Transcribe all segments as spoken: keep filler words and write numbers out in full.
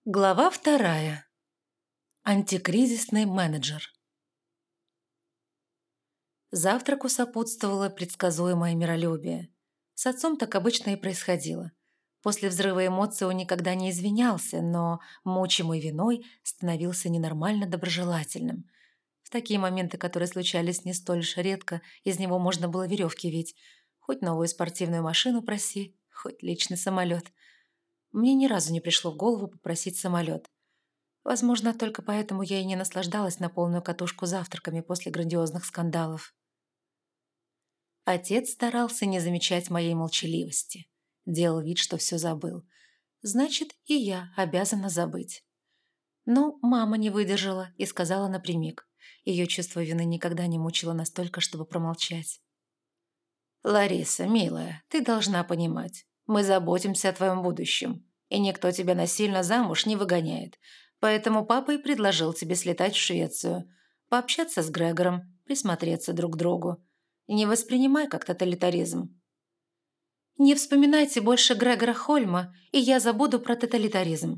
Глава вторая. Антикризисный менеджер. Завтраку сопутствовало предсказуемое миролюбие. С отцом так обычно и происходило. После взрыва эмоций он никогда не извинялся, но, мучимый виной, становился ненормально доброжелательным. В такие моменты, которые случались не столь уж редко, из него можно было веревки вить. Хоть новую спортивную машину проси, хоть личный самолет. Мне ни разу не пришло в голову попросить самолет. Возможно, только поэтому я и не наслаждалась на полную катушку завтраками после грандиозных скандалов. Отец старался не замечать моей молчаливости. Делал вид, что все забыл. Значит, и я обязана забыть. Но мама не выдержала и сказала напрямик. Ее чувство вины никогда не мучило настолько, чтобы промолчать. «Лариса, милая, ты должна понимать, мы заботимся о твоем будущем, и никто тебя насильно замуж не выгоняет. Поэтому папа и предложил тебе слетать в Швецию, пообщаться с Грегором, присмотреться друг к другу. Не воспринимай как тоталитаризм». «Не вспоминайте больше Грегора Хольма, и я забуду про тоталитаризм».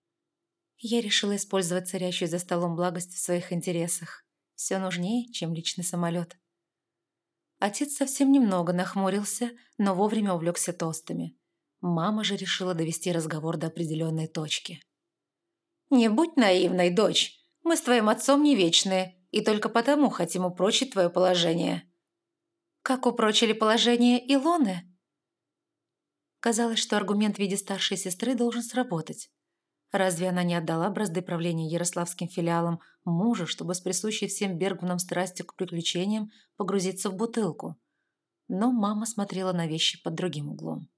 Я решила использовать царящую за столом благость в своих интересах. Все нужнее, чем личный самолет. Отец совсем немного нахмурился, но вовремя увлекся тостами. Мама же решила довести разговор до определенной точки. «Не будь наивной, дочь. Мы с твоим отцом не вечные, и только потому хотим упрочить твое положение». «Как упрочили положение Илоны?» Казалось, что аргумент в виде старшей сестры должен сработать. Разве она не отдала бразды правления ярославским филиалом мужу, чтобы с присущей всем Бергманам страстью к приключениям погрузиться в бутылку? Но мама смотрела на вещи под другим углом.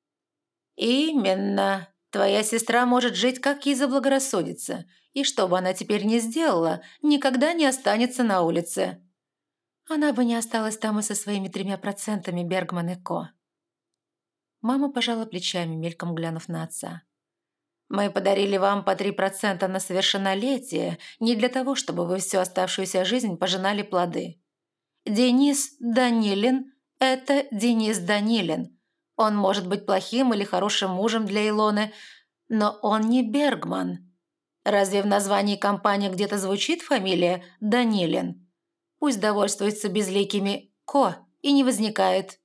«Именно. Твоя сестра может жить, как ей заблагорассудится, и что бы она теперь ни сделала, никогда не останется на улице». Она бы не осталась там и со своими тремя процентами Бергман и Ко. Мама пожала плечами, мельком глянув на отца. «Мы подарили вам по три процента на совершеннолетие не для того, чтобы вы всю оставшуюся жизнь пожинали плоды. Денис Данилин – это Денис Данилин. Он может быть плохим или хорошим мужем для Илоны, но он не Бергман. Разве в названии компании где-то звучит фамилия Данилин? Пусть довольствуется безликими «Ко» и не возникает».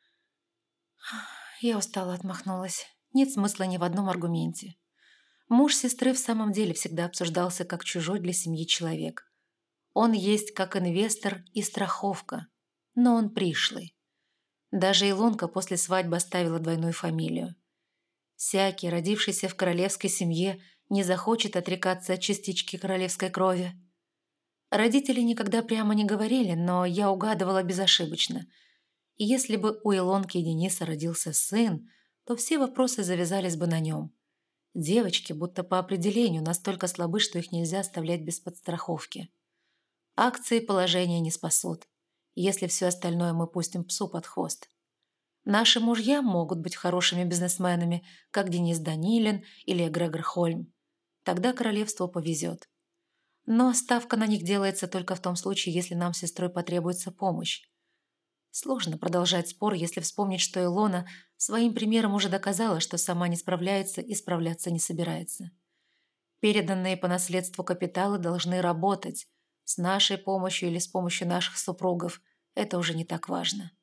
Я устало отмахнулась. Нет смысла ни в одном аргументе. Муж сестры в самом деле всегда обсуждался как чужой для семьи человек. Он есть как инвестор и страховка, но он пришлый. Даже Илонка после свадьбы оставила двойную фамилию. Всякий, родившийся в королевской семье, не захочет отрекаться от частички королевской крови. Родители никогда прямо не говорили, но я угадывала безошибочно. И если бы у Илонки и Дениса родился сын, то все вопросы завязались бы на нем. Девочки, будто по определению, настолько слабы, что их нельзя оставлять без подстраховки. Акции положения не спасут, если все остальное мы пустим псу под хвост. Наши мужья могут быть хорошими бизнесменами, как Денис Данилин или Грегор Хольм. Тогда королевству повезет. Но ставка на них делается только в том случае, если нам с сестрой потребуется помощь. Сложно продолжать спор, если вспомнить, что Илона своим примером уже доказала, что сама не справляется и справляться не собирается. Переданные по наследству капиталы должны работать. С нашей помощью или с помощью наших супругов – это уже не так важно.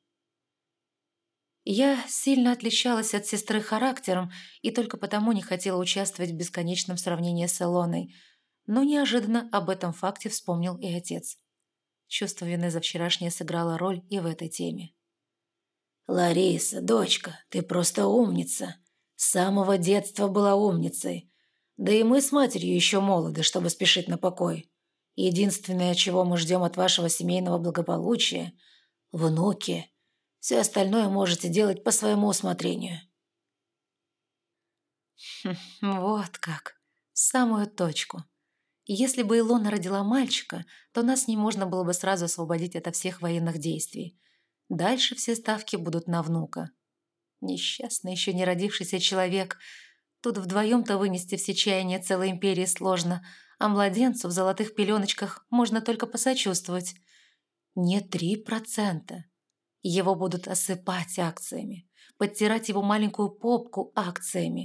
Я сильно отличалась от сестры характером и только потому не хотела участвовать в бесконечном сравнении с Илоной, но неожиданно об этом факте вспомнил и отец. Чувство вины за вчерашнее сыграло роль и в этой теме. «Лариса, дочка, ты просто умница. С самого детства была умницей. Да и мы с матерью еще молоды, чтобы спешить на покой. Единственное, чего мы ждем от вашего семейного благополучия – внуки. Все остальное можете делать по своему усмотрению». Хм, вот как. В самую точку. Если бы Илона родила мальчика, то нас не можно было бы сразу освободить ото всех военных действий. Дальше все ставки будут на внука. Несчастный еще не родившийся человек. Тут вдвоем-то вынести все чаяния целой империи сложно, а младенцу в золотых пеленочках можно только посочувствовать. Не три процента. Его будут осыпать акциями, подтирать его маленькую попку акциями,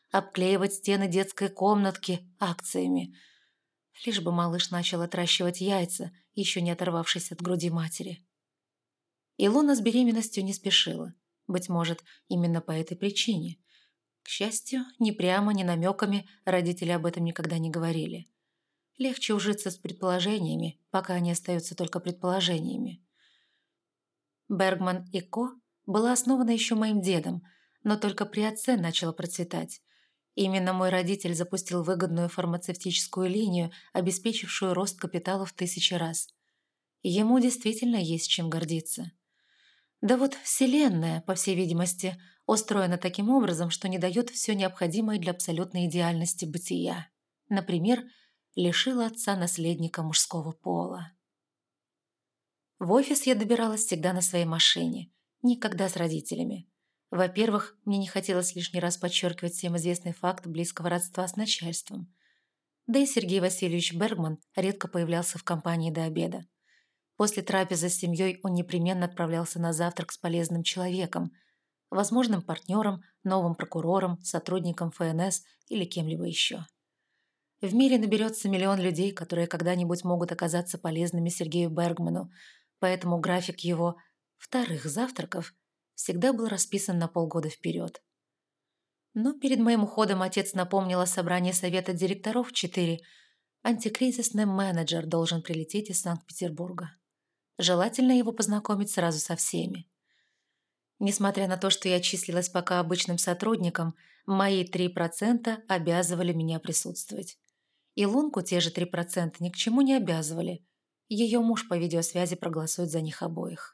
обклеивать стены детской комнатки акциями. Лишь бы малыш начал отращивать яйца, еще не оторвавшись от груди матери. Илона с беременностью не спешила. Быть может, именно по этой причине. К счастью, ни прямо, ни намеками родители об этом никогда не говорили. Легче ужиться с предположениями, пока они остаются только предположениями. Бергман и Ко была основана еще моим дедом, но только при отце начала процветать. Именно мой родитель запустил выгодную фармацевтическую линию, обеспечившую рост капитала в тысячи раз. Ему действительно есть чем гордиться. Да вот Вселенная, по всей видимости, устроена таким образом, что не дает все необходимое для абсолютной идеальности бытия. Например, лишила отца наследника мужского пола. В офис я добиралась всегда на своей машине, никогда с родителями. Во-первых, мне не хотелось лишний раз подчеркивать всем известный факт близкого родства с начальством. Да и Сергей Васильевич Бергман редко появлялся в компании до обеда. После трапезы с семьей он непременно отправлялся на завтрак с полезным человеком, возможным партнером, новым прокурором, сотрудником эф эн эс или кем-либо еще. В мире наберется миллион людей, которые когда-нибудь могут оказаться полезными Сергею Бергману, поэтому график его вторых завтраков всегда был расписан на полгода вперед. Но перед моим уходом отец напомнил о собрании совета директоров четыре. Антикризисный менеджер должен прилететь из Санкт-Петербурга. Желательно его познакомить сразу со всеми. Несмотря на то, что я числилась пока обычным сотрудником, мои три процента обязывали меня присутствовать. И Лунку те же три процента ни к чему не обязывали. Ее муж по видеосвязи проголосует за них обоих.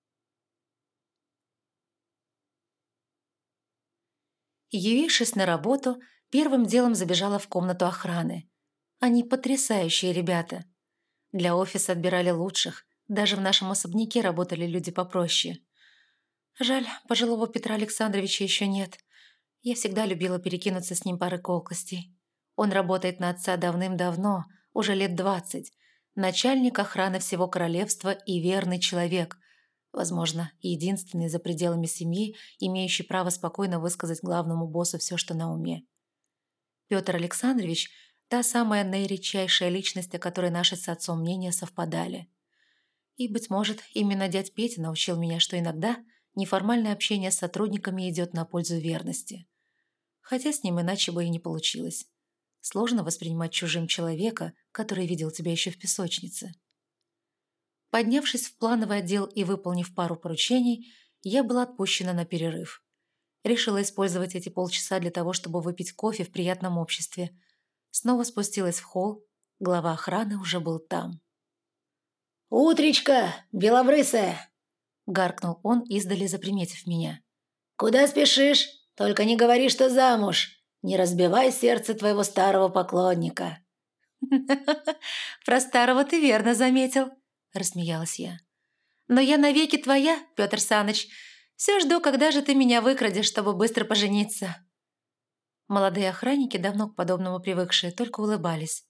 Явившись на работу, первым делом забежала в комнату охраны. Они потрясающие ребята. Для офиса отбирали лучших, даже в нашем особняке работали люди попроще. Жаль, пожилого Петра Александровича еще нет. Я всегда любила перекинуться с ним парой колкостей. Он работает на отца давным-давно, уже лет двадцать. Начальник охраны всего королевства и верный человек. Возможно, единственный за пределами семьи, имеющий право спокойно высказать главному боссу все, что на уме. Петр Александрович – та самая наиредчайшая личность, о которой наши с отцом мнения совпадали. И, быть может, именно дядь Петя научил меня, что иногда неформальное общение с сотрудниками идет на пользу верности. Хотя с ним иначе бы и не получилось. Сложно воспринимать чужим человека, который видел тебя еще в песочнице. Поднявшись в плановый отдел и выполнив пару поручений, я была отпущена на перерыв. Решила использовать эти полчаса для того, чтобы выпить кофе в приятном обществе. Снова спустилась в холл, глава охраны уже был там. «Утречка, белобрысая!» — гаркнул он, издали заприметив меня. «Куда спешишь? Только не говори, что замуж. Не разбивай сердце твоего старого поклонника». «Про старого ты верно заметил», — рассмеялась я. «Но я навеки твоя, Петр Саныч. Все жду, когда же ты меня выкрадешь, чтобы быстро пожениться». Молодые охранники, давно к подобному привыкшие, только улыбались.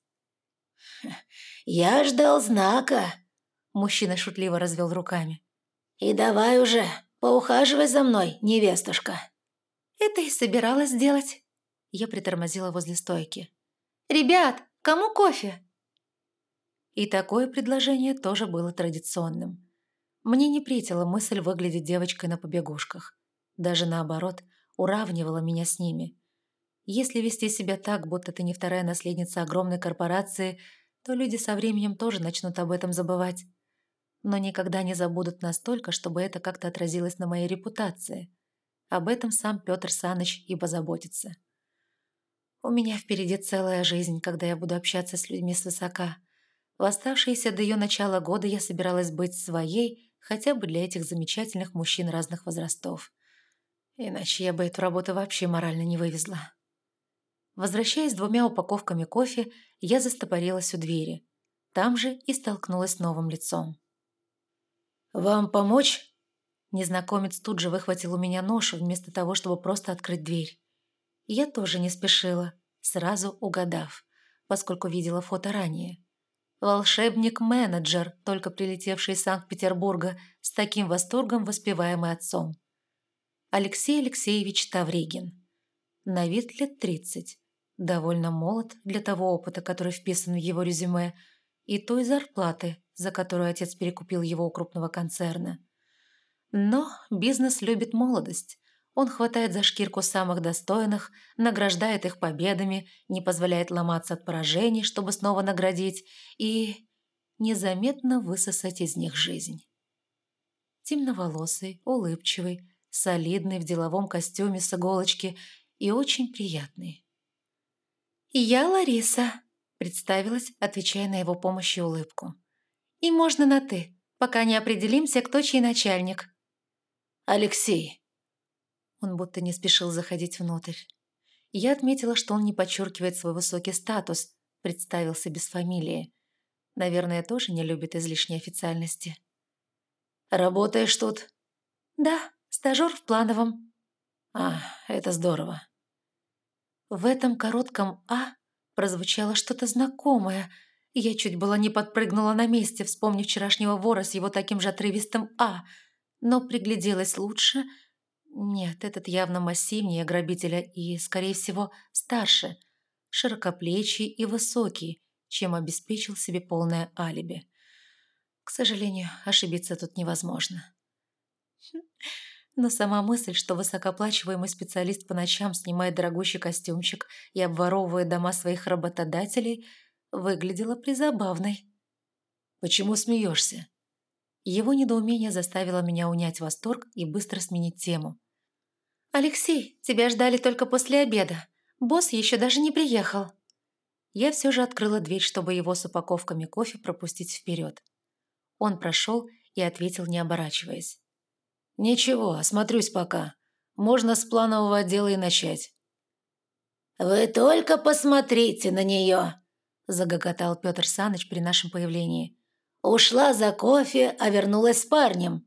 «Я ждал знака», — мужчина шутливо развел руками. «И давай уже, поухаживай за мной, невестушка». «Это и собиралась сделать». Я притормозила возле стойки. «Ребят, кому кофе?» И такое предложение тоже было традиционным. Мне не претила мысль выглядеть девочкой на побегушках. Даже наоборот, уравнивала меня с ними. Если вести себя так, будто ты не вторая наследница огромной корпорации, то люди со временем тоже начнут об этом забывать. Но никогда не забудут настолько, чтобы это как-то отразилось на моей репутации. Об этом сам Петр Саныч и позаботится. У меня впереди целая жизнь, когда я буду общаться с людьми свысока. В оставшиеся до ее начала года я собиралась быть своей, хотя бы для этих замечательных мужчин разных возрастов. Иначе я бы эту работу вообще морально не вывезла. Возвращаясь с двумя упаковками кофе, я застопорилась у двери. Там же и столкнулась с новым лицом. «Вам помочь?» Незнакомец тут же выхватил у меня нож, вместо того, чтобы просто открыть дверь. Я тоже не спешила, сразу угадав, поскольку видела фото ранее. Волшебник-менеджер, только прилетевший из Санкт-Петербурга, с таким восторгом воспеваемый отцом. Алексей Алексеевич Тавригин. На вид лет тридцать. Довольно молод для того опыта, который вписан в его резюме, и той зарплаты, за которую отец перекупил его у крупного концерна. Но бизнес любит молодость. Он хватает за шкирку самых достойных, награждает их победами, не позволяет ломаться от поражений, чтобы снова наградить, и незаметно высосать из них жизнь. Темноволосый, улыбчивый, солидный в деловом костюме с иголочки и очень приятный. «Я Лариса», — представилась, отвечая на его помощь и улыбку. «И можно на «ты», пока не определимся, кто чей начальник». «Алексей». Он будто не спешил заходить внутрь. Я отметила, что он не подчеркивает свой высокий статус, представился без фамилии. Наверное, тоже не любит излишней официальности. «Работаешь тут?» «Да, стажер в плановом». «А, это здорово». В этом коротком «а» прозвучало что-то знакомое, и я чуть было не подпрыгнула на месте, вспомнив вчерашнего вора с его таким же отрывистым «а», но пригляделась лучше. Нет, этот явно массивнее грабителя и, скорее всего, старше, широкоплечий и высокий, чем обеспечил себе полное алиби. К сожалению, ошибиться тут невозможно. Но сама мысль, что высокооплачиваемый специалист по ночам снимает дорогущий костюмчик и обворовывает дома своих работодателей, выглядела призабавной. «Почему смеешься?» Его недоумение заставило меня унять восторг и быстро сменить тему. «Алексей, тебя ждали только после обеда. Босс еще даже не приехал». Я все же открыла дверь, чтобы его с упаковками кофе пропустить вперед. Он прошел и ответил, не оборачиваясь. «Ничего, осмотрюсь пока. Можно с планового отдела и начать». «Вы только посмотрите на нее!» – загоготал Петр Саныч при нашем появлении. «Ушла за кофе, а вернулась с парнем».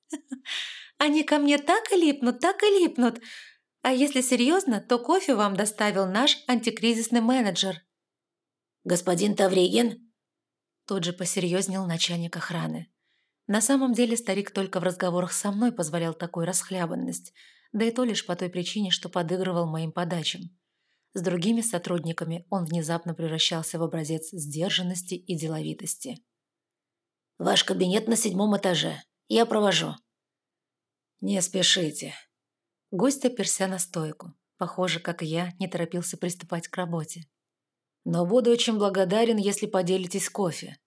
«Они ко мне так и липнут, так и липнут. А если серьезно, то кофе вам доставил наш антикризисный менеджер». «Господин Тавригин?» Тут же посерьезнел начальник охраны. На самом деле старик только в разговорах со мной позволял такую расхлябанность, да и то лишь по той причине, что подыгрывал моим подачам. С другими сотрудниками он внезапно превращался в образец сдержанности и деловитости. «Ваш кабинет на седьмом этаже. Я провожу». «Не спешите». Гость оперся на стойку. Похоже, как и я, не торопился приступать к работе. «Но буду очень благодарен, если поделитесь кофе».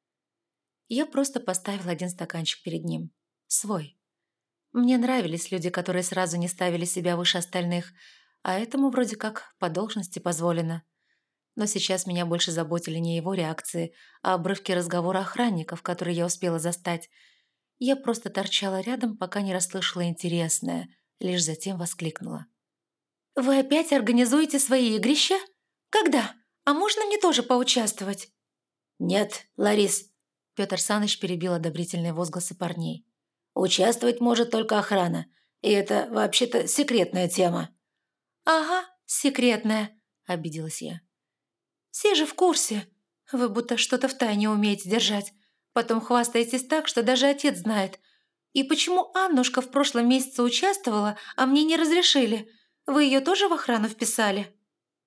Я просто поставил один стаканчик перед ним. Свой. Мне нравились люди, которые сразу не ставили себя выше остальных, а этому вроде как по должности позволено. Но сейчас меня больше заботили не его реакции, а обрывки разговора охранников, которые я успела застать. Я просто торчала рядом, пока не расслышала интересное, лишь затем воскликнула. «Вы опять организуете свои игрища? Когда? А можно мне тоже поучаствовать?» «Нет, Ларис», — Петр Саныч перебил одобрительные возгласы парней. «Участвовать может только охрана, и это вообще-то секретная тема». «Ага, секретная», — обиделась я. «Все же в курсе. Вы будто что-то втайне умеете держать. Потом хвастаетесь так, что даже отец знает. И почему Аннушка в прошлом месяце участвовала, а мне не разрешили? Вы ее тоже в охрану вписали?»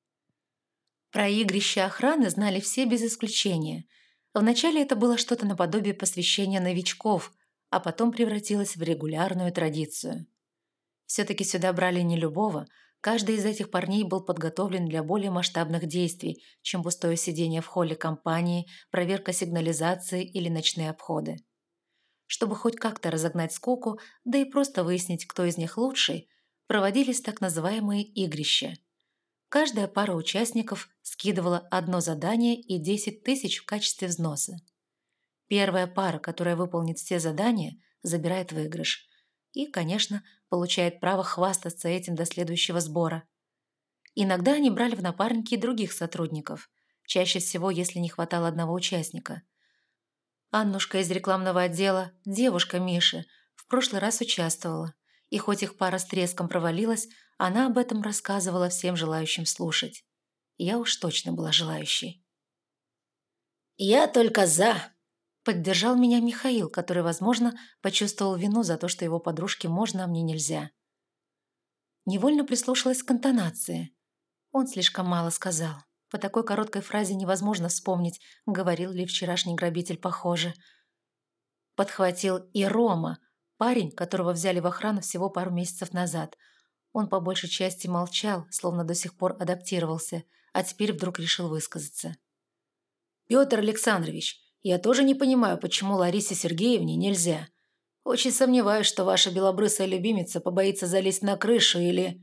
Про игрище охраны знали все без исключения. Вначале это было что-то наподобие посвящения новичков, а потом превратилось в регулярную традицию. Все-таки сюда брали не любого. Каждый из этих парней был подготовлен для более масштабных действий, чем пустое сидение в холле компании, проверка сигнализации или ночные обходы. Чтобы хоть как-то разогнать скуку, да и просто выяснить, кто из них лучший, проводились так называемые игрища. Каждая пара участников скидывала одно задание и десять тысяч в качестве взноса. Первая пара, которая выполнит все задания, забирает выигрыш. И, конечно, получает право хвастаться этим до следующего сбора. Иногда они брали в напарники и других сотрудников, чаще всего, если не хватало одного участника. Аннушка из рекламного отдела, девушка Миши, в прошлый раз участвовала, и хоть их пара с треском провалилась, она об этом рассказывала всем желающим слушать. Я уж точно была желающей. «Я только за», — поддержал меня Михаил, который, возможно, почувствовал вину за то, что его подружке можно, а мне нельзя. Невольно прислушалась к интонации. Он слишком мало сказал. По такой короткой фразе невозможно вспомнить, говорил ли вчерашний грабитель похоже. Подхватил и Рома, парень, которого взяли в охрану всего пару месяцев назад. Он по большей части молчал, словно до сих пор адаптировался, а теперь вдруг решил высказаться. «Петр Александрович, я тоже не понимаю, почему Ларисе Сергеевне нельзя. Очень сомневаюсь, что ваша белобрысая любимица побоится залезть на крышу или...»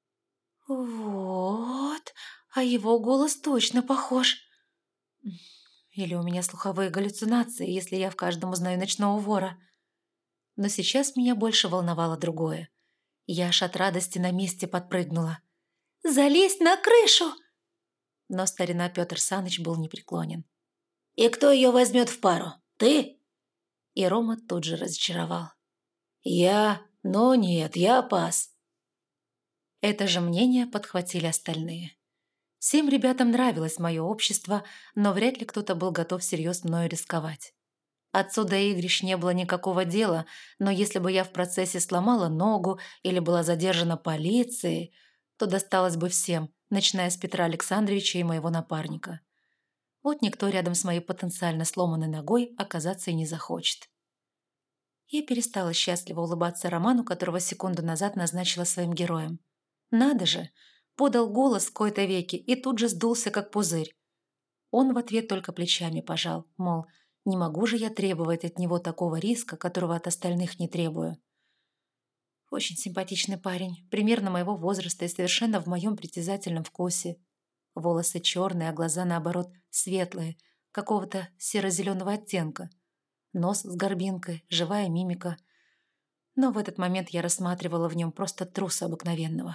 «Вот, а его голос точно похож». Или у меня слуховые галлюцинации, если я в каждом узнаю ночного вора. Но сейчас меня больше волновало другое. Я аж от радости на месте подпрыгнула. «Залезть на крышу!» Но старина Петр Саныч был непреклонен. «И кто ее возьмет в пару? Ты?» И Рома тут же разочаровал. «Я? Ну нет, я пас». Это же мнение подхватили остальные. Всем ребятам нравилось мое общество, но вряд ли кто-то был готов всерьез мною рисковать. Отцу до игрищ не было никакого дела, но если бы я в процессе сломала ногу или была задержана полицией, то досталось бы всем, начиная с Петра Александровича и моего напарника. Вот никто рядом с моей потенциально сломанной ногой оказаться и не захочет. Я перестала счастливо улыбаться Роману, которого секунду назад назначила своим героем. Надо же! Подал голос в кои-то веки и тут же сдулся, как пузырь. Он в ответ только плечами пожал, мол, не могу же я требовать от него такого риска, которого от остальных не требую. Очень симпатичный парень, примерно моего возраста и совершенно в моем притязательном вкусе. Волосы черные, а глаза, наоборот, светлые, какого-то серо-зеленого оттенка. Нос с горбинкой, живая мимика. Но в этот момент я рассматривала в нем просто труса обыкновенного.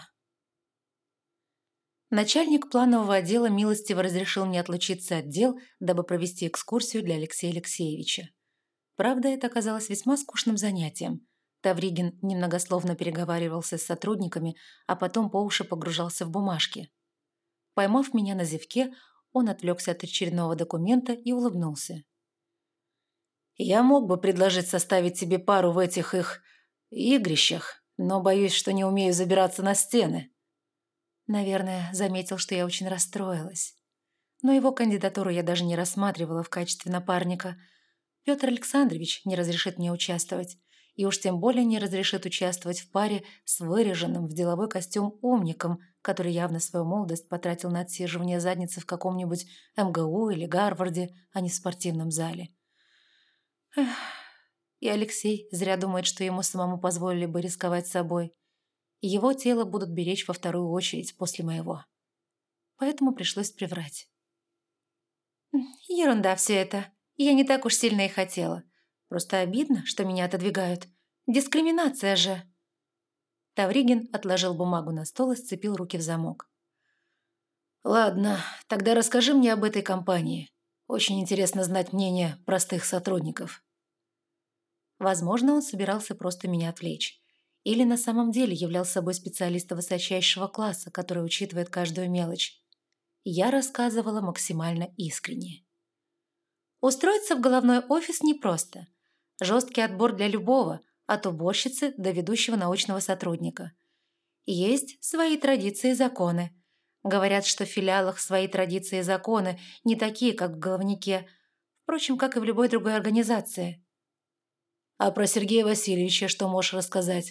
Начальник планового отдела милостиво разрешил мне отлучиться от дел, дабы провести экскурсию для Алексея Алексеевича. Правда, это оказалось весьма скучным занятием. Тавригин немногословно переговаривался с сотрудниками, а потом по уши погружался в бумажки. Поймав меня на зевке, он отвлекся от очередного документа и улыбнулся. «Я мог бы предложить составить тебе пару в этих их игрищах, но боюсь, что не умею забираться на стены». Наверное, заметил, что я очень расстроилась. Но его кандидатуру я даже не рассматривала в качестве напарника. Петр Александрович не разрешит мне участвовать, и уж тем более не разрешит участвовать в паре с выряженным в деловой костюм умником, который явно свою молодость потратил на отсиживание задницы в каком-нибудь эм гэ у или Гарварде, а не в спортивном зале. Эх, и Алексей зря думает, что ему самому позволили бы рисковать собой. Его тело будут беречь во вторую очередь после моего. Поэтому пришлось приврать. Ерунда все это. Я не так уж сильно и хотела. Просто обидно, что меня отодвигают. Дискриминация же. Тавригин отложил бумагу на стол и сцепил руки в замок. «Ладно, тогда расскажи мне об этой компании. Очень интересно знать мнение простых сотрудников». Возможно, он собирался просто меня отвлечь. Или на самом деле являл собой специалиста высочайшего класса, который учитывает каждую мелочь. Я рассказывала максимально искренне. Устроиться в головной офис непросто. Жесткий отбор для любого, от уборщицы до ведущего научного сотрудника. Есть свои традиции и законы. Говорят, что в филиалах свои традиции и законы не такие, как в головнике, впрочем, как и в любой другой организации. А про Сергея Васильевича что можешь рассказать?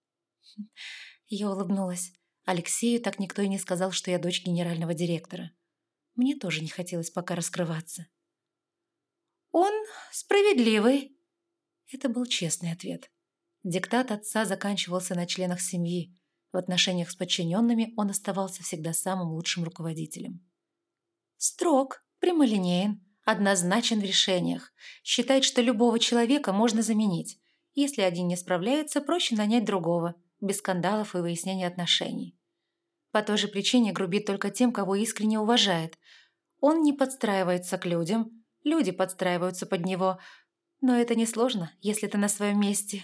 Я улыбнулась. Алексею так никто и не сказал, что я дочь генерального директора. Мне тоже не хотелось пока раскрываться. «Он справедливый». Это был честный ответ. Диктат отца заканчивался на членах семьи. В отношениях с подчиненными он оставался всегда самым лучшим руководителем. Строг, прямолинеен, однозначен в решениях. Считает, что любого человека можно заменить. Если один не справляется, проще нанять другого, без скандалов и выяснения отношений. По той же причине грубит только тем, кого искренне уважает. Он не подстраивается к людям, люди подстраиваются под него. Но это несложно, если ты на своем месте.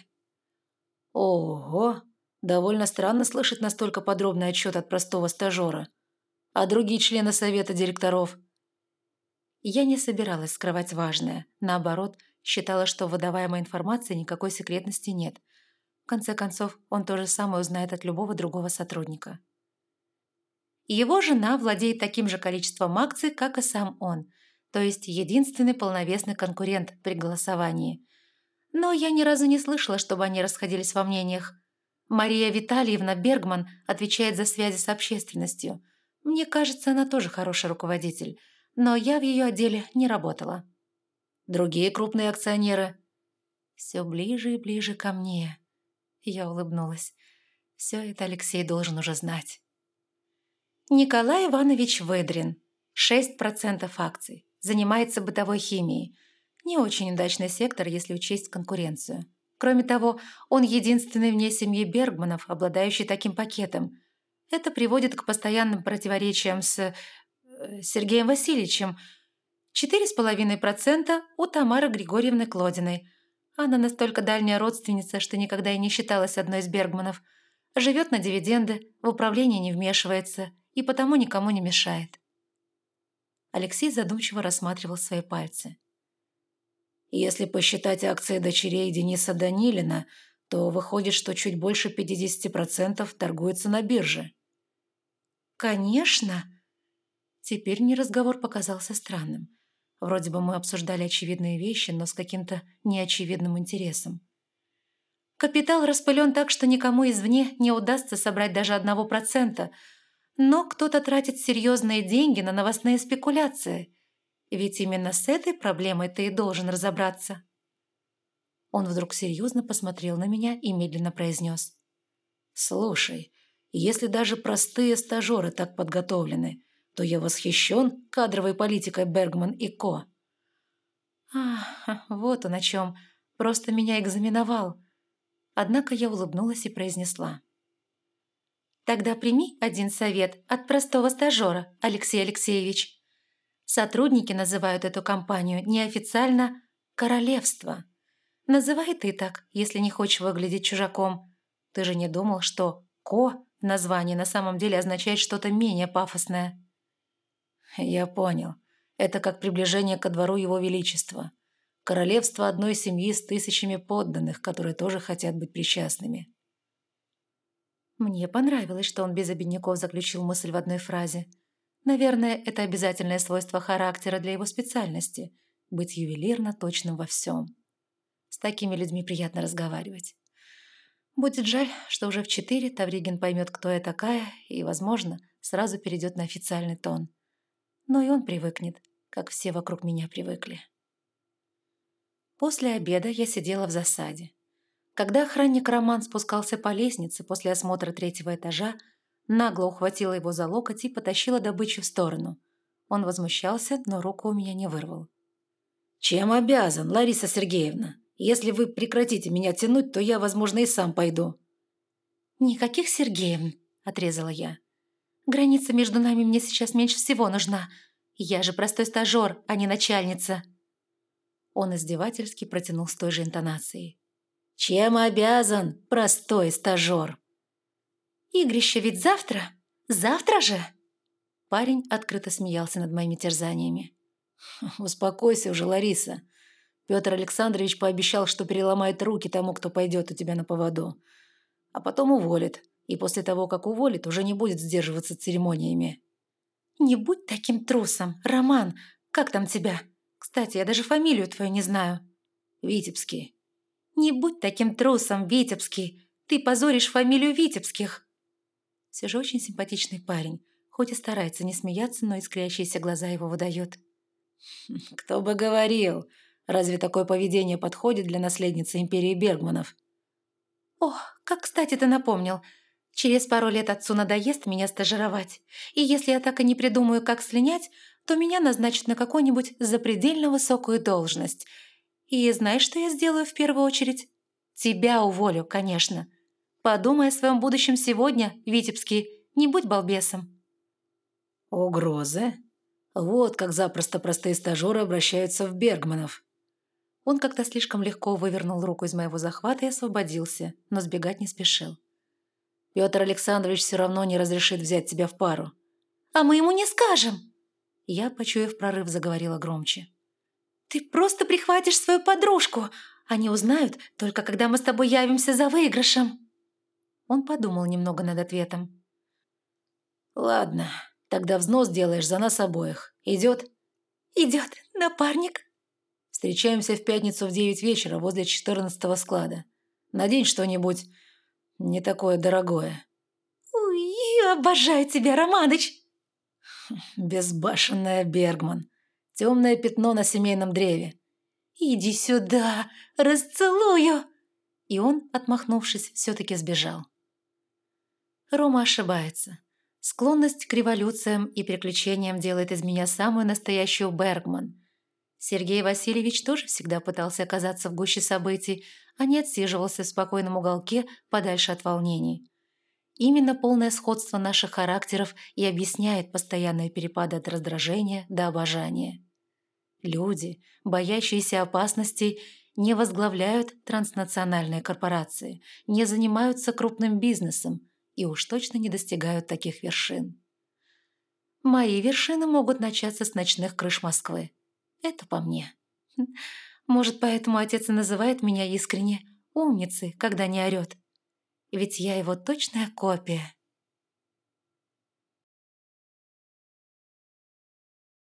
Ого, довольно странно слышать настолько подробный отчет от простого стажера. А другие члены совета директоров? Я не собиралась скрывать важное. Наоборот, считала, что в выдаваемой информации никакой секретности нет. конце концов, он то же самое узнает от любого другого сотрудника. Его жена владеет таким же количеством акций, как и сам он, то есть единственный полновесный конкурент при голосовании. Но я ни разу не слышала, чтобы они расходились во мнениях. Мария Витальевна Бергман отвечает за связи с общественностью. Мне кажется, она тоже хороший руководитель, но я в ее отделе не работала. Другие крупные акционеры все ближе и ближе ко мне. Я улыбнулась. Все это Алексей должен уже знать. Николай Иванович Выдрин. шесть процентов акций. Занимается бытовой химией. Не очень удачный сектор, если учесть конкуренцию. Кроме того, он единственный вне семьи Бергманов, обладающий таким пакетом. Это приводит к постоянным противоречиям с э, Сергеем Васильевичем. четыре с половиной процента у Тамары Григорьевны Клодиной. Она настолько дальняя родственница, что никогда и не считалась одной из Бергманов. Живет на дивиденды, в управление не вмешивается и потому никому не мешает. Алексей задумчиво рассматривал свои пальцы. Если посчитать акции дочерей Дениса Данилина, то выходит, что чуть больше пятьдесят процентов торгуется на бирже. Конечно. Теперь мне разговор показался странным. Вроде бы мы обсуждали очевидные вещи, но с каким-то неочевидным интересом. Капитал распылен так, что никому извне не удастся собрать даже одного процента, но кто-то тратит серьезные деньги на новостные спекуляции. Ведь именно с этой проблемой ты и должен разобраться. Он вдруг серьезно посмотрел на меня и медленно произнес. «Слушай, если даже простые стажеры так подготовлены, то я восхищен кадровой политикой Бергман и Ко». Ах, вот он о чем. Просто меня экзаменовал. Однако я улыбнулась и произнесла. «Тогда прими один совет от простого стажера, Алексей Алексеевич. Сотрудники называют эту компанию неофициально «королевство». Называй ты так, если не хочешь выглядеть чужаком. Ты же не думал, что «ко» в названии на самом деле означает что-то менее пафосное?» «Я понял. Это как приближение ко двору Его Величества. Королевство одной семьи с тысячами подданных, которые тоже хотят быть причастными». Мне понравилось, что он без обиняков заключил мысль в одной фразе. Наверное, это обязательное свойство характера для его специальности – быть ювелирно точным во всем. С такими людьми приятно разговаривать. Будет жаль, что уже в четыре Тавригин поймет, кто я такая, и, возможно, сразу перейдет на официальный тон. Но и он привыкнет, как все вокруг меня привыкли. После обеда я сидела в засаде. Когда охранник Роман спускался по лестнице после осмотра третьего этажа, нагло ухватила его за локоть и потащила добычу в сторону. Он возмущался, но руку у меня не вырвал. «Чем обязан, Лариса Сергеевна? Если вы прекратите меня тянуть, то я, возможно, и сам пойду». «Никаких Сергеевн», — отрезала я. «Граница между нами мне сейчас меньше всего нужна. Я же простой стажер, а не начальница». Он издевательски протянул с той же интонацией. «Чем обязан, простой стажер?» «Игрище ведь завтра? Завтра же?» Парень открыто смеялся над моими терзаниями. «Успокойся уже, Лариса. Петр Александрович пообещал, что переломает руки тому, кто пойдет у тебя на поводу. А потом уволит. И после того, как уволит, уже не будет сдерживаться церемониями». «Не будь таким трусом, Роман. Как там тебя? Кстати, я даже фамилию твою не знаю». «Витебский». «Не будь таким трусом, Витебский. Ты позоришь фамилию Витебских». Все же очень симпатичный парень, хоть и старается не смеяться, но искрящиеся глаза его выдает. «Кто бы говорил, разве такое поведение подходит для наследницы империи Бергманов?» «Ох, как кстати ты напомнил. Через пару лет отцу надоест меня стажировать, и если я так и не придумаю, как слинять, то меня назначат на какую-нибудь запредельно высокую должность. И знаешь, что я сделаю в первую очередь? Тебя уволю, конечно. Подумай о своем будущем сегодня, Витебский, не будь балбесом». «Угрозы? Вот как запросто простые стажеры обращаются в Бергманов». Он как-то слишком легко вывернул руку из моего захвата и освободился, но сбегать не спешил. «Петр Александрович все равно не разрешит взять тебя в пару». «А мы ему не скажем!» Я, почуяв прорыв, заговорила громче. «Ты просто прихватишь свою подружку, Они узнают только когда мы с тобой явимся за выигрышем». Он подумал немного над ответом. «Ладно, тогда взнос делаешь за нас обоих. Идет?» «Идет, напарник». «Встречаемся в пятницу в девять вечера возле четырнадцатого склада. Надень что-нибудь не такое дорогое». «Ой, я обожаю тебя, Романыч!» «Безбашенная Бергман. Темное пятно на семейном древе». «Иди сюда, расцелую!» И он, отмахнувшись, все-таки сбежал. Рома ошибается. Склонность к революциям и приключениям делает из меня самую настоящую Бергман. Сергей Васильевич тоже всегда пытался оказаться в гуще событий, а не отсиживался в спокойном уголке подальше от волнений. Именно полное сходство наших характеров и объясняет постоянные перепады от раздражения до обожания. Люди, боящиеся опасностей, не возглавляют транснациональные корпорации, не занимаются крупным бизнесом и уж точно не достигают таких вершин. Мои вершины могут начаться с ночных крыш Москвы. Это по мне. Может, поэтому отец и называет меня искренне умницей, когда не орёт. Ведь я его точная копия.